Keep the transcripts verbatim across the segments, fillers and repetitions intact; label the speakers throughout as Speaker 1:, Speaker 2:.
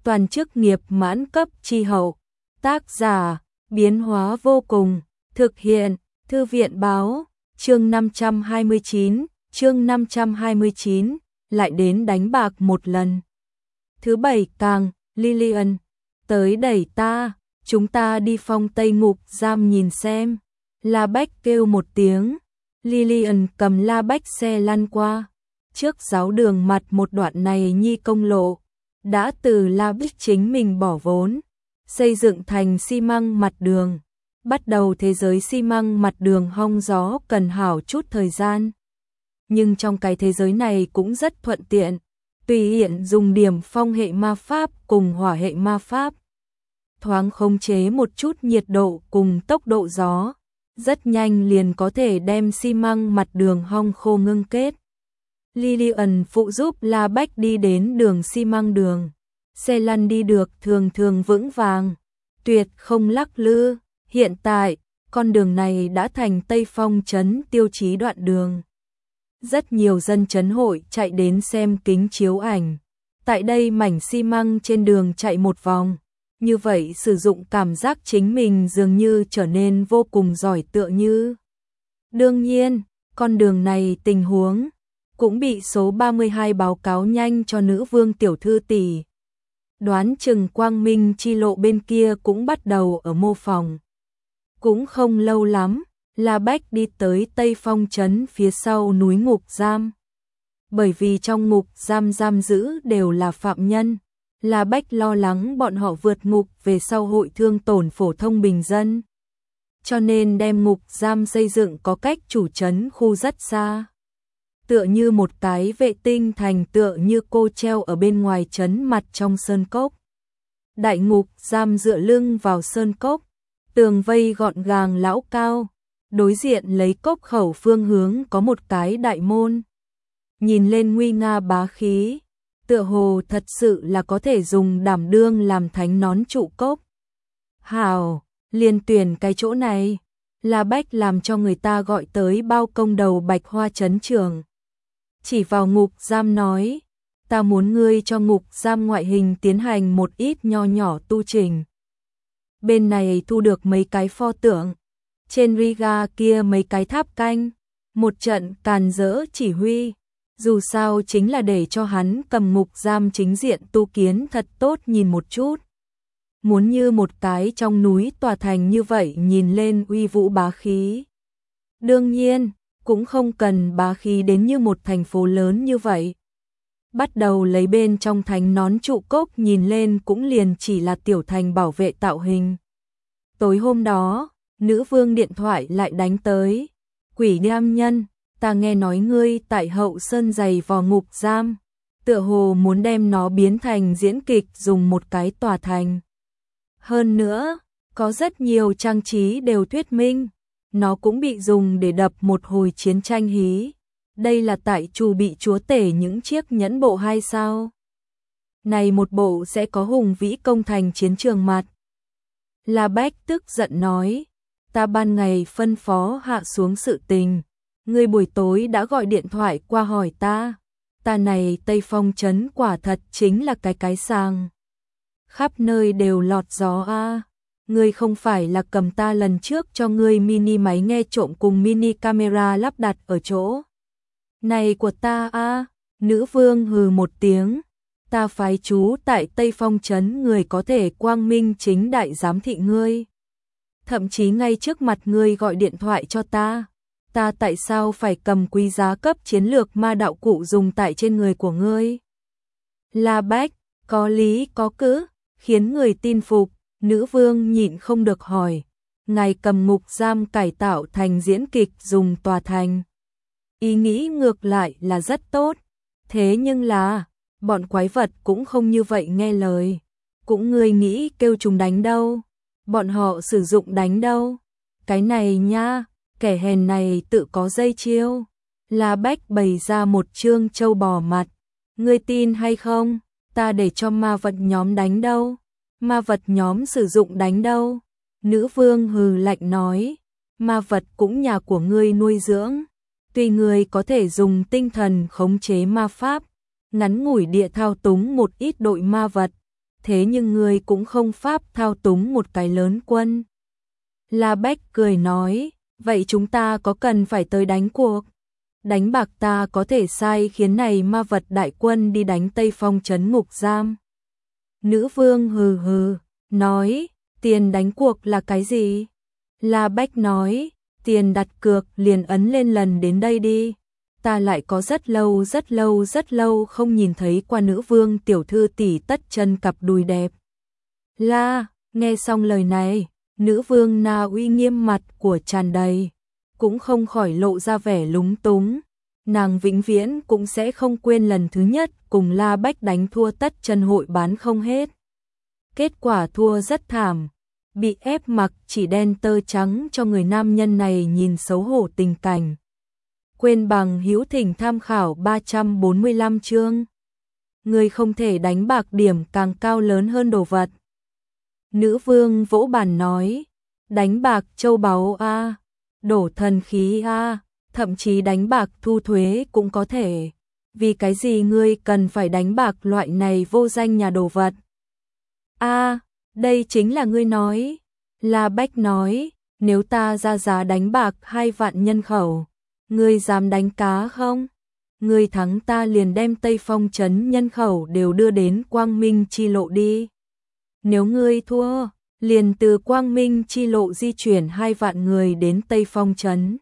Speaker 1: toàn chức nghiệp mãn cấp chi hậu. Tác giả, biến hóa vô cùng, thực hiện, Thư viện báo, chương năm trăm hai mươi chín, chương năm trăm hai mươi chín, lại đến đánh bạc một lần. Thứ bảy càng, Lillian, tới đẩy ta, chúng ta đi phong Tây ngục giam nhìn xem. La Bách kêu một tiếng, Lillian cầm La Bách xe lăn qua. Trước giáo đường mặt một đoạn này nhi công lộ, đã từ La Bách chính mình bỏ vốn, xây dựng thành xi măng mặt đường. Bắt đầu thế giới xi măng mặt đường hong gió cần hảo chút thời gian. Nhưng trong cái thế giới này cũng rất thuận tiện, tùy hiện dùng điểm phong hệ ma pháp cùng hỏa hệ ma pháp. Thoáng khống chế một chút nhiệt độ cùng tốc độ gió, rất nhanh liền có thể đem xi măng mặt đường hong khô ngưng kết. Lillian phụ giúp La Bách đi đến đường xi măng đường. Xe lăn đi được thường thường vững vàng, tuyệt không lắc lư. Hiện tại, con đường này đã thành Tây Phong trấn tiêu chí đoạn đường. Rất nhiều dân trấn hội chạy đến xem kính chiếu ảnh. Tại đây mảnh xi măng trên đường chạy một vòng. Như vậy sử dụng cảm giác chính mình dường như trở nên vô cùng giỏi tựa như. Đương nhiên, con đường này tình huống cũng bị số ba mươi hai báo cáo nhanh cho nữ vương tiểu thư tỷ. Đoán chừng quang minh chi lộ bên kia cũng bắt đầu ở mô phỏng. Cũng không lâu lắm, La Bách đi tới Tây Phong trấn phía sau núi ngục giam. Bởi vì trong ngục giam giam giữ đều là phạm nhân, La Bách lo lắng bọn họ vượt ngục về sau hội thương tổn phổ thông bình dân. Cho nên đem ngục giam xây dựng có cách chủ trấn khu rất xa. Tựa như một cái vệ tinh thành tựa như cô treo ở bên ngoài trấn mặt trong sơn cốc. Đại ngục giam dựa lưng vào sơn cốc, tường vây gọn gàng lão cao, đối diện lấy cốc khẩu phương hướng có một cái đại môn. Nhìn lên nguy nga bá khí, tựa hồ thật sự là có thể dùng đảm đương làm thánh nón trụ cốc. Hảo, liền tuyển cái chỗ này, La Bách làm cho người ta gọi tới bao công đầu Bạch Hoa trấn trưởng. Chỉ vào ngục giam nói, ta muốn ngươi cho ngục giam ngoại hình tiến hành một ít nho nhỏ tu trình. Bên này thu được mấy cái pho tượng, trên Riga kia mấy cái tháp canh, một trận càn rỡ chỉ huy, dù sao chính là để cho hắn cầm ngục giam chính diện tu kiến thật tốt nhìn một chút. Muốn như một cái trong núi tòa thành như vậy nhìn lên uy vũ bá khí. Đương nhiên, cũng không cần bá khí đến như một thành phố lớn như vậy. Bắt đầu lấy bên trong thành nón trụ cốc nhìn lên cũng liền chỉ là tiểu thành bảo vệ tạo hình. Tối hôm đó, nữ vương điện thoại lại đánh tới. Quỷ nam nhân, ta nghe nói ngươi tại hậu sơn giày vò ngục giam, tựa hồ muốn đem nó biến thành diễn kịch dùng một cái tòa thành. Hơn nữa, có rất nhiều trang trí đều thuyết minh, nó cũng bị dùng để đập một hồi chiến tranh hí. Đây là tại chủ bị chúa tể những chiếc nhẫn bộ hay sao? Này một bộ sẽ có hùng vĩ công thành chiến trường mặt. La Bách tức giận nói, ta ban ngày phân phó hạ xuống sự tình, ngươi buổi tối đã gọi điện thoại qua hỏi ta, ta này Tây Phong trấn quả thật chính là cái cái sàng. Khắp nơi đều lọt gió a. À. Ngươi không phải là cầm ta lần trước cho ngươi mini máy nghe trộm cùng mini camera lắp đặt ở chỗ này của ta a. À. Nữ vương hừ một tiếng, ta phái chú tại Tây Phong trấn người có thể quang minh chính đại giám thị ngươi. Thậm chí ngay trước mặt ngươi gọi điện thoại cho ta. Ta tại sao phải cầm quý giá cấp chiến lược ma đạo cụ dùng tại trên người của ngươi? La Bách, có lý có cữ, khiến người tin phục. Nữ vương nhịn không được hỏi, ngài cầm ngục giam cải tạo thành diễn kịch dùng tòa thành. Ý nghĩ ngược lại là rất tốt, thế nhưng là, bọn quái vật cũng không như vậy nghe lời. Cũng ngươi nghĩ kêu chúng đánh đâu, bọn họ sử dụng đánh đâu. Cái này nha, kẻ hèn này tự có dây chiêu. La Bách bày ra một chương trâu bò mặt, ngươi tin hay không, ta để cho ma vật nhóm đánh đâu. Ma vật nhóm sử dụng đánh đâu? Nữ vương hừ lạnh nói, ma vật cũng nhà của ngươi nuôi dưỡng. Tuy ngươi có thể dùng tinh thần khống chế ma pháp, ngắn ngủi địa thao túng một ít đội ma vật, thế nhưng ngươi cũng không pháp thao túng một cái lớn quân. La Bách cười nói, vậy chúng ta có cần phải tới đánh cuộc? Đánh bạc ta có thể sai khiến này ma vật đại quân đi đánh Tây Phong trấn ngục giam. Nữ vương hừ hừ, nói, tiền đánh cuộc là cái gì? La Bách nói, tiền đặt cược liền ấn lên lần đến đây đi. Ta lại có rất lâu rất lâu rất lâu không nhìn thấy qua nữ vương tiểu thư tỷ tất chân cặp đùi đẹp. La, nghe xong lời này, nữ vương Na Uy nghiêm mặt của tràn đầy, cũng không khỏi lộ ra vẻ lúng túng. Nàng vĩnh viễn cũng sẽ không quên lần thứ nhất cùng La Bách đánh thua tất chân hội bán không hết. Kết quả thua rất thảm, bị ép mặc chỉ đen tơ trắng cho người nam nhân này nhìn xấu hổ tình cảnh. Quên bằng hữu thỉnh tham khảo ba trăm bốn mươi lăm chương. Người không thể đánh bạc điểm càng cao lớn hơn đồ vật. Nữ vương vỗ bàn nói, đánh bạc châu báu a, đổ thần khí a, thậm chí đánh bạc thu thuế cũng có thể. Vì cái gì ngươi cần phải đánh bạc loại này vô danh nhà đồ vật? A, đây chính là ngươi nói. La Bách nói, nếu ta ra giá đánh bạc hai vạn nhân khẩu, ngươi dám đánh cá không? Ngươi thắng ta liền đem Tây Phong trấn nhân khẩu đều đưa đến Quang Minh chi lộ đi. Nếu ngươi thua, liền từ Quang Minh chi lộ di chuyển hai vạn người đến Tây Phong trấn.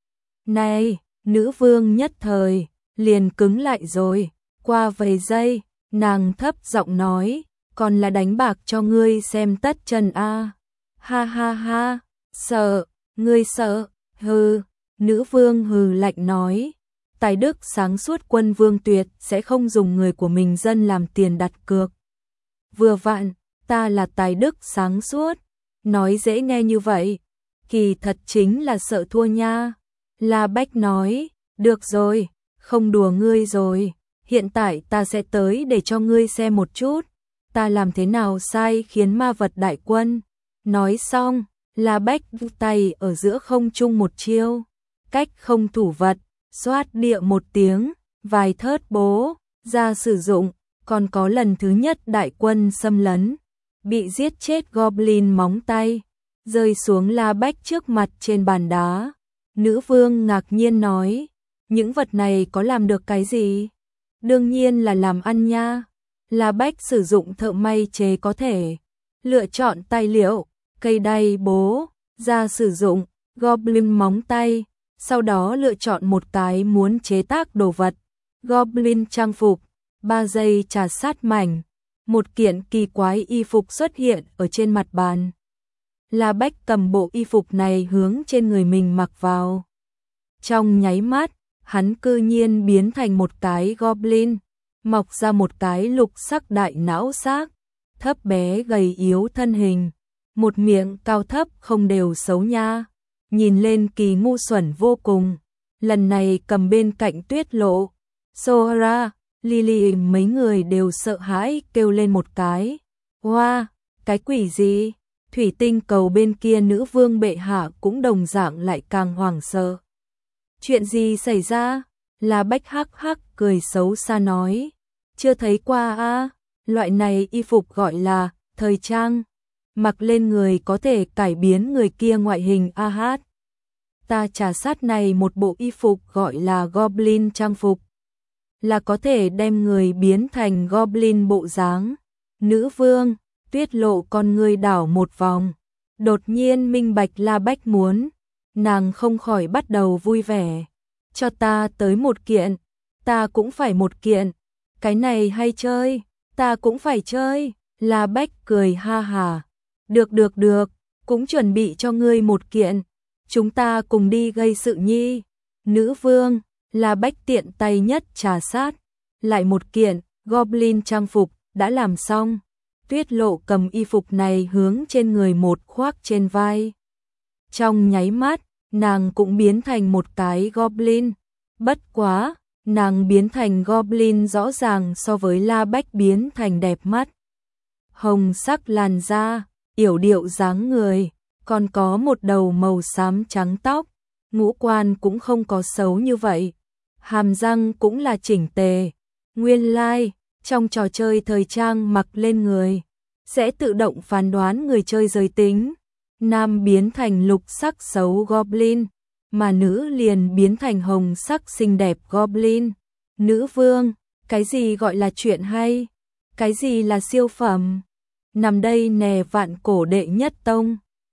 Speaker 1: Này, nữ vương nhất thời, liền cứng lại rồi, qua vài giây, nàng thấp giọng nói, còn là đánh bạc cho ngươi xem tất chân a. Ha ha ha, sợ, ngươi sợ, hừ, nữ vương hừ lạnh nói, tài đức sáng suốt quân vương tuyệt sẽ không dùng người của mình dân làm tiền đặt cược. Vừa vặn, ta là tài đức sáng suốt, nói dễ nghe như vậy, kỳ thật chính là sợ thua nha. La Bách nói, được rồi, không đùa ngươi rồi, hiện tại ta sẽ tới để cho ngươi xem một chút, ta làm thế nào sai khiến ma vật đại quân. Nói xong, La Bách tay ở giữa không trung một chiêu, cách không thủ vật, xoát địa một tiếng, vài thớt bố, ra sử dụng, còn có lần thứ nhất đại quân xâm lấn, bị giết chết Goblin móng tay, rơi xuống La Bách trước mặt trên bàn đá. Nữ vương ngạc nhiên nói, những vật này có làm được cái gì? Đương nhiên là làm ăn nha. La Bách sử dụng thợ may chế có thể, lựa chọn tài liệu, cây đay bố, ra sử dụng, Goblin móng tay, sau đó lựa chọn một cái muốn chế tác đồ vật, Goblin trang phục, ba giây trà sát mảnh, một kiện kỳ quái y phục xuất hiện ở trên mặt bàn. La Bách cầm bộ y phục này hướng trên người mình mặc vào. Trong nháy mắt, hắn cư nhiên biến thành một cái Goblin, mọc ra một cái lục sắc đại não xác, thấp bé gầy yếu thân hình, một miệng cao thấp không đều xấu nha, nhìn lên kỳ ngu xuẩn vô cùng. Lần này cầm bên cạnh Tuyết Lộ, Sora, Lily mấy người đều sợ hãi kêu lên một cái. Hoa, wow, cái quỷ gì? Thủy tinh cầu bên kia nữ vương bệ hạ cũng đồng dạng lại càng hoảng sợ. Chuyện gì xảy ra? La Bách hắc hắc cười xấu xa nói. Chưa thấy qua a, loại này y phục gọi là thời trang, mặc lên người có thể cải biến người kia ngoại hình a hát. Ta trà sát này một bộ y phục gọi là Goblin trang phục, là có thể đem người biến thành Goblin bộ dáng. Nữ vương, Tuyết Lộ con người đảo một vòng, đột nhiên minh bạch La Bách muốn, nàng không khỏi bắt đầu vui vẻ. Cho ta tới một kiện, ta cũng phải một kiện, cái này hay chơi, ta cũng phải chơi. La Bách cười ha hà, được được được, cũng chuẩn bị cho ngươi một kiện, chúng ta cùng đi gây sự nhi. Nữ vương, La Bách tiện tay nhất trà sát, lại một kiện, Goblin trang phục, đã làm xong. Tuyết Lộ cầm y phục này hướng trên người một khoác trên vai. Trong nháy mắt, nàng cũng biến thành một cái Goblin. Bất quá, nàng biến thành Goblin rõ ràng so với La Bách biến thành đẹp mắt. Hồng sắc làn da, yểu điệu dáng người, còn có một đầu màu xám trắng tóc, ngũ quan cũng không có xấu như vậy. Hàm răng cũng là chỉnh tề. Nguyên lai, like, trong trò chơi thời trang mặc lên người, sẽ tự động phán đoán người chơi giới tính. Nam biến thành lục sắc xấu Goblin, mà nữ liền biến thành hồng sắc xinh đẹp Goblin. Nữ vương, cái gì gọi là chuyện hay? Cái gì là siêu phẩm? Nằm đây nè vạn cổ đệ nhất tông.